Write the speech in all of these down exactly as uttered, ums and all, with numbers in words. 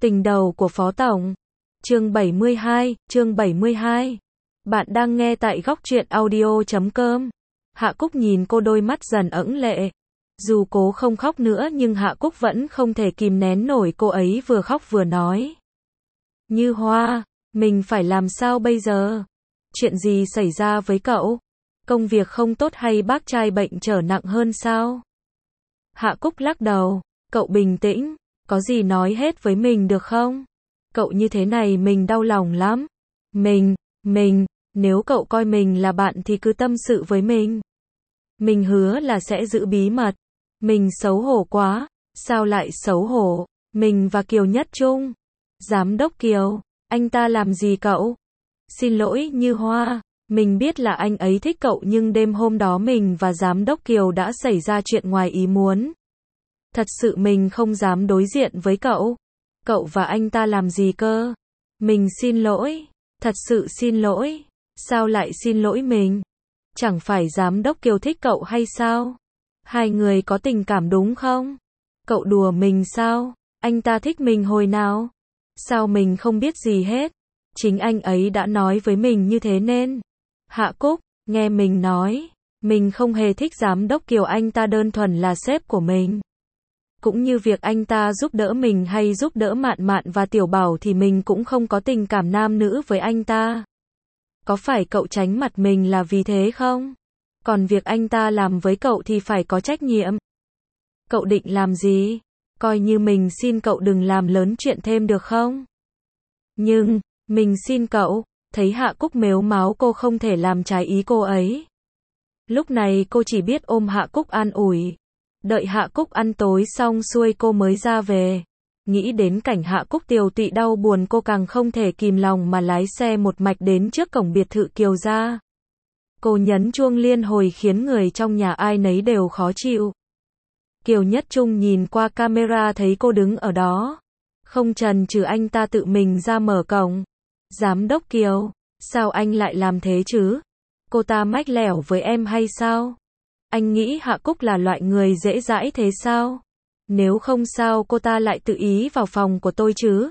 Tình đầu của Phó Tổng. Chương bảy mươi hai, chương bảy mươi hai. Bạn đang nghe tại góc truyện audio chấm com. Hạ Cúc nhìn cô, đôi mắt dần ẩn lệ. Dù cố không khóc nữa nhưng Hạ Cúc vẫn không thể kìm nén nổi, cô ấy vừa khóc vừa nói. Như Hoa, mình phải làm sao bây giờ? Chuyện gì xảy ra với cậu? Công việc không tốt hay bác trai bệnh trở nặng hơn sao? Hạ Cúc lắc đầu, cậu bình tĩnh, có gì nói hết với mình được không? Cậu như thế này mình đau lòng lắm. Mình, mình, nếu cậu coi mình là bạn thì cứ tâm sự với mình. Mình hứa là sẽ giữ bí mật. Mình xấu hổ quá. Sao lại xấu hổ? Mình và Kiều Nhất Trung. Giám đốc Kiều, anh ta làm gì cậu? Xin lỗi Như Hoa, mình biết là anh ấy thích cậu nhưng đêm hôm đó mình và giám đốc Kiều đã xảy ra chuyện ngoài ý muốn. Thật sự mình không dám đối diện với cậu. Cậu và anh ta làm gì cơ? Mình xin lỗi, thật sự xin lỗi. Sao lại xin lỗi mình? Chẳng phải giám đốc Kiều thích cậu hay sao? Hai người có tình cảm đúng không? Cậu đùa mình sao? Anh ta thích mình hồi nào? Sao mình không biết gì hết? Chính anh ấy đã nói với mình như thế nên. Hạ Cúc, nghe mình nói, mình không hề thích giám đốc Kiều, anh ta đơn thuần là sếp của mình. Cũng như việc anh ta giúp đỡ mình hay giúp đỡ Mạn Mạn và Tiểu Bảo thì mình cũng không có tình cảm nam nữ với anh ta. Có phải cậu tránh mặt mình là vì thế không? Còn việc anh ta làm với cậu thì phải có trách nhiệm. Cậu định làm gì? Coi như mình xin cậu đừng làm lớn chuyện thêm được không? Nhưng, mình xin cậu. Thấy Hạ Cúc mếu máo, cô không thể làm trái ý cô ấy. Lúc này cô chỉ biết ôm Hạ Cúc an ủi. Đợi Hạ Cúc ăn tối xong xuôi cô mới ra về. Nghĩ đến cảnh Hạ Cúc tiều tụy đau buồn, cô càng không thể kìm lòng mà lái xe một mạch đến trước cổng biệt thự Kiều gia. Cô nhấn chuông liên hồi khiến người trong nhà ai nấy đều khó chịu. Kiều Nhất Trung nhìn qua camera thấy cô đứng ở đó. Không chần chừ anh ta tự mình ra mở cổng. Giám đốc Kiều, sao anh lại làm thế chứ? Cô ta mách lẻo với em hay sao? Anh nghĩ Hạ Cúc là loại người dễ dãi thế sao? Nếu không sao cô ta lại tự ý vào phòng của tôi chứ?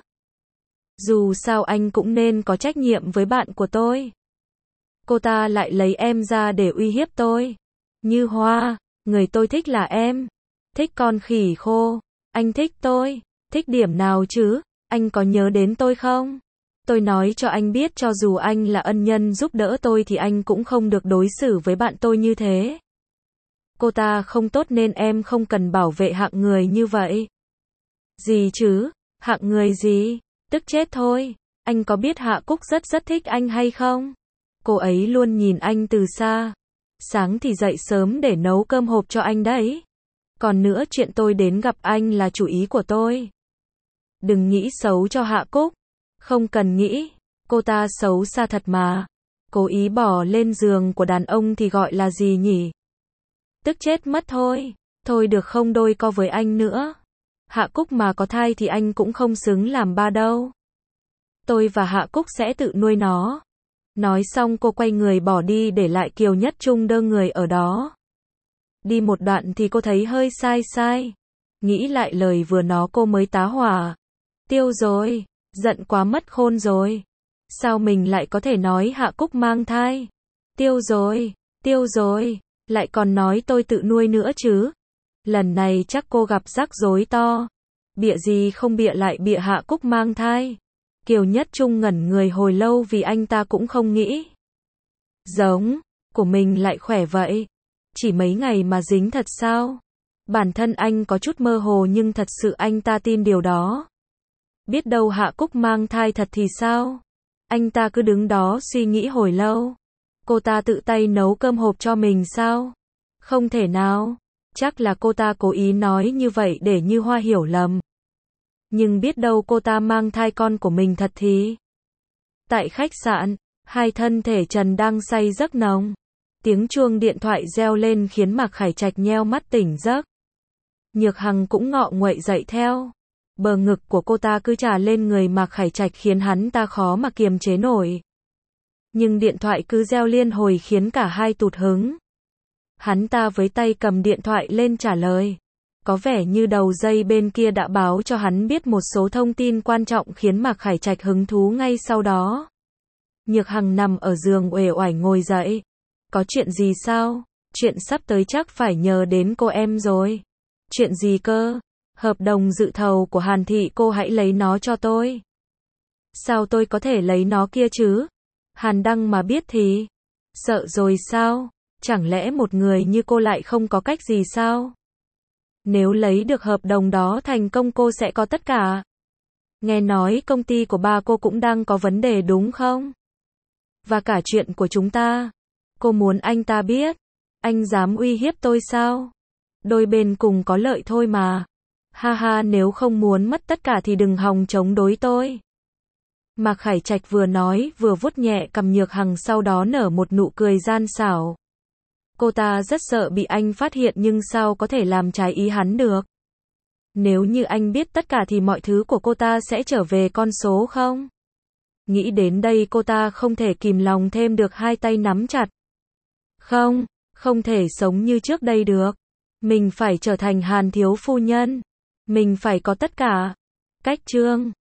Dù sao anh cũng nên có trách nhiệm với bạn của tôi. Cô ta lại lấy em ra để uy hiếp tôi. Như Hoa, người tôi thích là em. Thích con khỉ khô. Anh thích tôi. Thích điểm nào chứ? Anh có nhớ đến tôi không? Tôi nói cho anh biết, cho dù anh là ân nhân giúp đỡ tôi thì anh cũng không được đối xử với bạn tôi như thế. Cô ta không tốt nên em không cần bảo vệ hạng người như vậy. Gì chứ? Hạng người gì? Tức chết thôi. Anh có biết Hạ Cúc rất rất thích anh hay không? Cô ấy luôn nhìn anh từ xa. Sáng thì dậy sớm để nấu cơm hộp cho anh đấy. Còn nữa, chuyện tôi đến gặp anh là chủ ý của tôi. Đừng nghĩ xấu cho Hạ Cúc. Không cần nghĩ. Cô ta xấu xa thật mà. Cố ý bỏ lên giường của đàn ông thì gọi là gì nhỉ? Tức chết mất thôi. Thôi được không, đôi co với anh nữa. Hạ Cúc mà có thai thì anh cũng không xứng làm ba đâu. Tôi và Hạ Cúc sẽ tự nuôi nó. Nói xong cô quay người bỏ đi, để lại Kiều Nhất Trung đơ người ở đó. Đi một đoạn thì cô thấy hơi sai sai. Nghĩ lại lời vừa nó cô mới tá hỏa. Tiêu rồi. Giận quá mất khôn rồi. Sao mình lại có thể nói Hạ Cúc mang thai? Tiêu rồi. Tiêu rồi. Lại còn nói tôi tự nuôi nữa chứ. Lần này chắc cô gặp rắc rối to. Bịa gì không bịa lại bịa Hạ Cúc mang thai. Kiều Nhất Trung ngẩn người hồi lâu vì anh ta cũng không nghĩ. Giống của mình lại khỏe vậy. Chỉ mấy ngày mà dính thật sao? Bản thân anh có chút mơ hồ nhưng thật sự anh ta tin điều đó. Biết đâu Hạ Cúc mang thai thật thì sao? Anh ta cứ đứng đó suy nghĩ hồi lâu. Cô ta tự tay nấu cơm hộp cho mình sao? Không thể nào. Chắc là cô ta cố ý nói như vậy để Như Hoa hiểu lầm. Nhưng biết đâu cô ta mang thai con của mình thật thì. Tại khách sạn, hai thân thể Trần đang say giấc nồng. Tiếng chuông điện thoại reo lên khiến Mạc Khải Trạch nheo mắt tỉnh giấc. Nhược Hằng cũng ngọ nguậy dậy theo. Bờ ngực của cô ta cứ trà lên người Mạc Khải Trạch khiến hắn ta khó mà kiềm chế nổi. Nhưng điện thoại cứ reo liên hồi khiến cả hai tụt hứng. Hắn ta với tay cầm điện thoại lên trả lời. Có vẻ như đầu dây bên kia đã báo cho hắn biết một số thông tin quan trọng khiến Mạc Khải Trạch hứng thú ngay sau đó. Nhược Hằng nằm ở giường uể oải ngồi dậy. Có chuyện gì sao? Chuyện sắp tới chắc phải nhờ đến cô em rồi. Chuyện gì cơ? Hợp đồng dự thầu của Hàn Thị, cô hãy lấy nó cho tôi. Sao tôi có thể lấy nó kia chứ? Hàn Đăng mà biết thì... Sợ rồi sao? Chẳng lẽ một người như cô lại không có cách gì sao? Nếu lấy được hợp đồng đó thành công cô sẽ có tất cả. Nghe nói công ty của ba cô cũng đang có vấn đề đúng không? Và cả chuyện của chúng ta. Cô muốn anh ta biết. Anh dám uy hiếp tôi sao? Đôi bên cùng có lợi thôi mà. Ha ha, nếu không muốn mất tất cả thì đừng hòng chống đối tôi. Mạc Khải Trạch vừa nói vừa vuốt nhẹ cằm Nhược Hằng, sau đó nở một nụ cười gian xảo. Cô ta rất sợ bị anh phát hiện nhưng sao có thể làm trái ý hắn được. Nếu như anh biết tất cả thì mọi thứ của cô ta sẽ trở về con số không? Nghĩ đến đây cô ta không thể kìm lòng thêm được, hai tay nắm chặt. Không, không thể sống như trước đây được. Mình phải trở thành Hàn thiếu phu nhân. Mình phải có tất cả. Cách chương